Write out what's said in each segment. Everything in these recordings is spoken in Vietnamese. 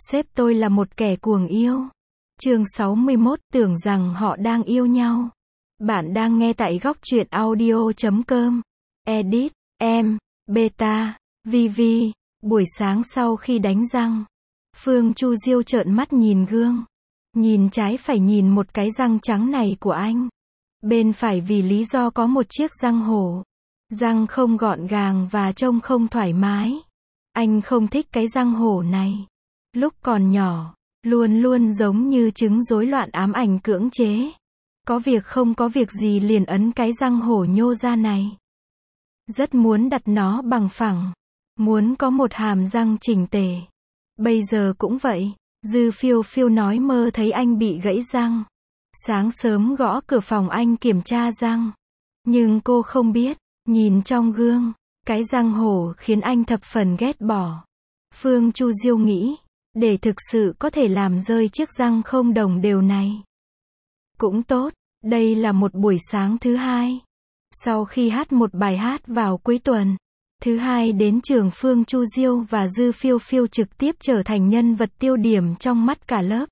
Sếp tôi là một kẻ cuồng yêu. Chương 61, tưởng rằng họ đang yêu nhau. Bạn đang nghe tại góc truyện audio.com. Edit, em, beta, VV. Buổi sáng sau khi đánh răng, Phương Chu Diêu trợn mắt nhìn gương. Nhìn trái phải nhìn một cái răng trắng này của anh. Bên phải vì lý do có một chiếc răng hổ. Răng không gọn gàng và trông không thoải mái. Anh không thích cái răng hổ này. Lúc còn nhỏ, luôn luôn giống như chứng rối loạn ám ảnh cưỡng chế. Có việc không có việc gì liền ấn cái răng hổ nhô ra này. Rất muốn đặt nó bằng phẳng. Muốn có một hàm răng chỉnh tề. Bây giờ cũng vậy. Dư Phiêu Phiêu nói mơ thấy anh bị gãy răng. Sáng sớm gõ cửa phòng anh kiểm tra răng. Nhưng cô không biết, nhìn trong gương, cái răng hổ khiến anh thập phần ghét bỏ. Phương Chu Diêu nghĩ, để thực sự có thể làm rơi chiếc răng không đồng đều này. Cũng tốt, đây là một buổi sáng thứ hai. Sau khi hát một bài hát vào cuối tuần, thứ hai đến trường, Phương Chu Diêu và Dư Phiêu Phiêu trực tiếp trở thành nhân vật tiêu điểm trong mắt cả lớp.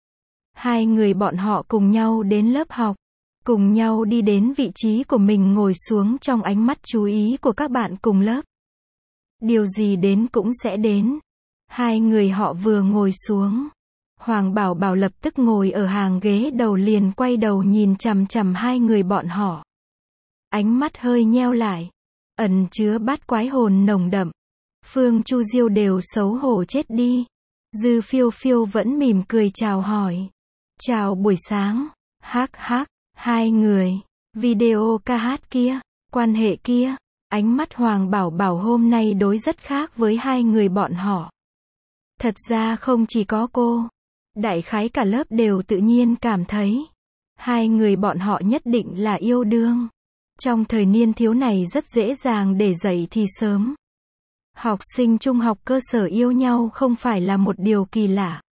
Hai người bọn họ cùng nhau đến lớp học, cùng nhau đi đến vị trí của mình ngồi xuống trong ánh mắt chú ý của các bạn cùng lớp. Điều gì đến cũng sẽ đến. Hai người họ vừa ngồi xuống, Hoàng Bảo Bảo lập tức ngồi ở hàng ghế đầu liền quay đầu nhìn chằm chằm hai người bọn họ. Ánh mắt hơi nheo lại, ẩn chứa bát quái hồn nồng đậm. Phương Chu Diêu đều xấu hổ chết đi. Dư Phiêu Phiêu vẫn mỉm cười chào hỏi. Chào buổi sáng. Hắc hắc. Hai người. Video ca hát kia. Quan hệ kia. Ánh mắt Hoàng Bảo Bảo hôm nay đối rất khác với hai người bọn họ. Thật ra không chỉ có cô. Đại khái cả lớp đều tự nhiên cảm thấy. Hai người bọn họ nhất định là yêu đương. Trong thời niên thiếu này rất dễ dàng để dậy thì sớm. Học sinh trung học cơ sở yêu nhau không phải là một điều kỳ lạ.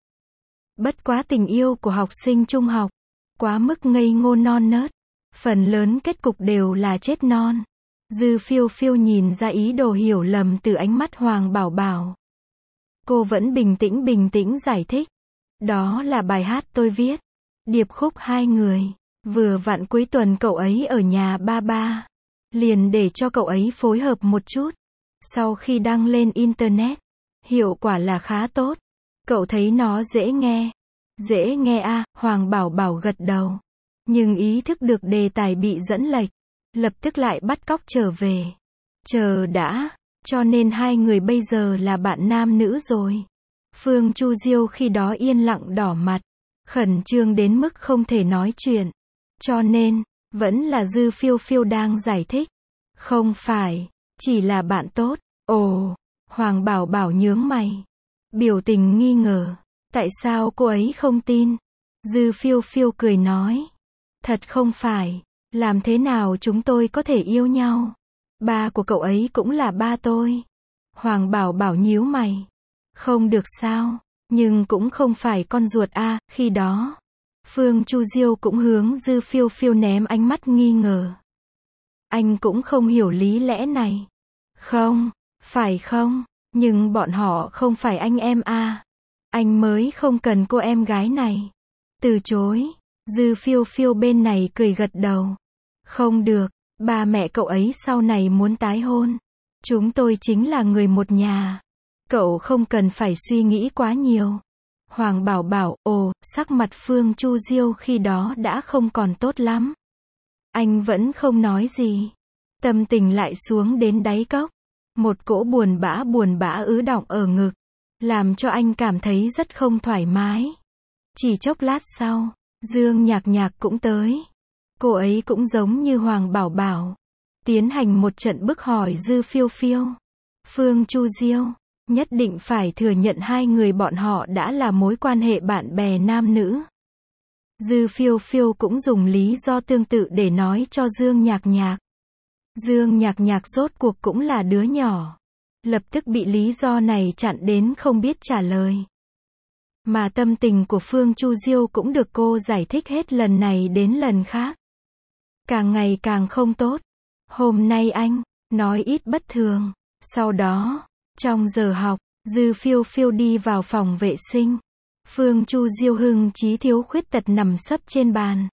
Bất quá tình yêu của học sinh trung học quá mức ngây ngô non nớt, phần lớn kết cục đều là chết non. Dư Phiêu Phiêu nhìn ra ý đồ hiểu lầm từ ánh mắt Hoàng Bảo Bảo. Cô vẫn bình tĩnh giải thích. Đó là bài hát tôi viết. Điệp khúc hai người. Vừa vặn cuối tuần cậu ấy ở nhà ba ba. Liền để cho cậu ấy phối hợp một chút. Sau khi đăng lên Internet, hiệu quả là khá tốt. Cậu thấy nó dễ nghe. Dễ nghe à, Hoàng Bảo Bảo gật đầu. Nhưng ý thức được đề tài bị dẫn lệch. Lập tức lại bắt cóc trở về. Chờ đã, cho nên hai người bây giờ là bạn nam nữ rồi. Phương Chu Diêu khi đó yên lặng đỏ mặt. Khẩn trương đến mức không thể nói chuyện. Cho nên, vẫn là Dư Phiêu Phiêu đang giải thích. Không phải, chỉ là bạn tốt. Ồ, Hoàng Bảo Bảo nhướng mày. Biểu tình nghi ngờ. Tại sao cô ấy không tin? Dư Phiêu Phiêu cười nói. Thật không phải. Làm thế nào chúng tôi có thể yêu nhau? Ba của cậu ấy cũng là ba tôi. Hoàng Bảo Bảo nhíu mày. Không được sao? Nhưng cũng không phải con ruột à, khi đó. Phương Chu Diêu cũng hướng Dư Phiêu Phiêu ném ánh mắt nghi ngờ. Anh cũng không hiểu lý lẽ này. Không, phải không? Nhưng bọn họ không phải anh em à. Anh mới không cần cô em gái này. Từ chối. Dư Phiêu Phiêu bên này cười gật đầu. Không được, ba mẹ cậu ấy sau này muốn tái hôn. Chúng tôi chính là người một nhà. Cậu không cần phải suy nghĩ quá nhiều. Hoàng Bảo Bảo, ồ, sắc mặt Phương Chu Diêu khi đó đã không còn tốt lắm. Anh vẫn không nói gì. Tâm tình lại xuống đến đáy cốc. Một cỗ buồn bã ứ đọng ở ngực. Làm cho anh cảm thấy rất không thoải mái. Chỉ chốc lát sau, Dương Nhạc Nhạc cũng tới. Cô ấy cũng giống như Hoàng Bảo Bảo. Tiến hành một trận bức hỏi Dư Phiêu Phiêu. Phương Chu Diêu nhất định phải thừa nhận hai người bọn họ đã là mối quan hệ bạn bè nam nữ. Dư Phiêu Phiêu cũng dùng lý do tương tự để nói cho Dương Nhạc Nhạc. Dương Nhạc Nhạc rốt cuộc cũng là đứa nhỏ. Lập tức bị lý do này chặn đến không biết trả lời. Mà tâm tình của Phương Chu Diêu cũng được cô giải thích hết lần này đến lần khác. Càng ngày càng không tốt. Hôm nay anh nói ít bất thường. Sau đó, trong giờ học, Dư Phiêu Phiêu đi vào phòng vệ sinh. Phương Chu Diêu hưng trí thiếu khuyết tật nằm sấp trên bàn.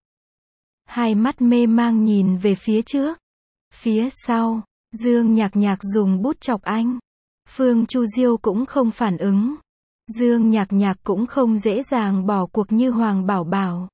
Hai mắt mê mang nhìn về phía trước. Phía sau, Dương Nhạc Nhạc dùng bút chọc anh. Phương Chu Diêu cũng không phản ứng. Dương Nhạc Nhạc cũng không dễ dàng bỏ cuộc như Hoàng Bảo Bảo.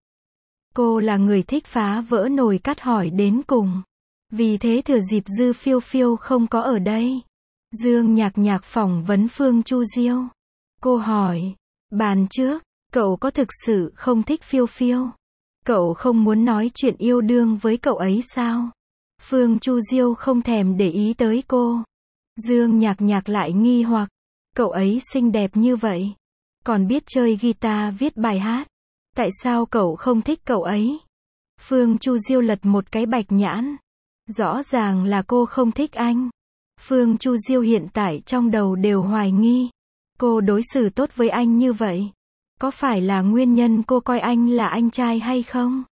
Cô là người thích phá vỡ nồi cắt hỏi đến cùng. Vì thế thừa dịp Dư Phiêu Phiêu không có ở đây, Dương Nhạc Nhạc phỏng vấn Phương Chu Diêu. Cô hỏi, bàn trước, cậu có thực sự không thích Phiêu Phiêu? Cậu không muốn nói chuyện yêu đương với cậu ấy sao? Phương Chu Diêu không thèm để ý tới cô. Dương Nhạc Nhạc lại nghi hoặc, cậu ấy xinh đẹp như vậy, còn biết chơi guitar viết bài hát, tại sao cậu không thích cậu ấy? Phương Chu Diêu lật một cái bạch nhãn. Rõ ràng là cô không thích anh. Phương Chu Diêu hiện tại trong đầu đều hoài nghi. Cô đối xử tốt với anh như vậy, có phải là nguyên nhân cô coi anh là anh trai hay không?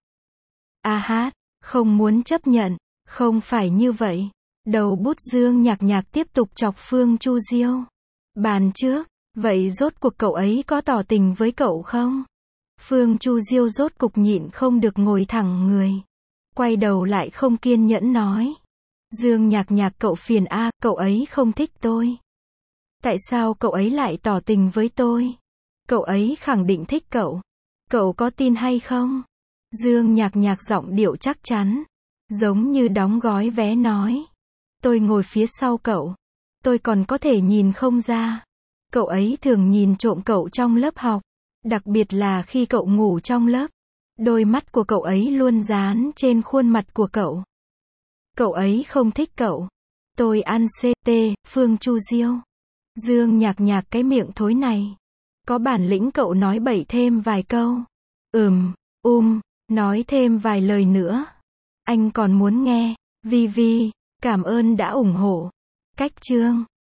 A hát, không muốn chấp nhận, không phải như vậy. Đầu bút Dương Nhạc Nhạc tiếp tục chọc Phương Chu Diêu. Bàn trước, vậy rốt cuộc cậu ấy có tỏ tình với cậu không? Phương Chu Diêu rốt cục nhịn không được ngồi thẳng người. Quay đầu lại không kiên nhẫn nói. Dương Nhạc Nhạc cậu phiền a, cậu ấy không thích tôi. Tại sao cậu ấy lại tỏ tình với tôi? Cậu ấy khẳng định thích cậu. Cậu có tin hay không? Dương Nhạc Nhạc giọng điệu chắc chắn, giống như đóng gói vé nói. Tôi ngồi phía sau cậu. Tôi còn có thể nhìn không ra. Cậu ấy thường nhìn trộm cậu trong lớp học. Đặc biệt là khi cậu ngủ trong lớp. Đôi mắt của cậu ấy luôn dán trên khuôn mặt của cậu. Cậu ấy không thích cậu. Tôi ăn CT, Phương Chu Diêu. Dương Nhạc Nhạc cái miệng thối này. Có bản lĩnh cậu nói bậy thêm vài câu. Nói thêm vài lời nữa. Anh còn muốn nghe. Vi Vi, cảm ơn đã ủng hộ. Cách chương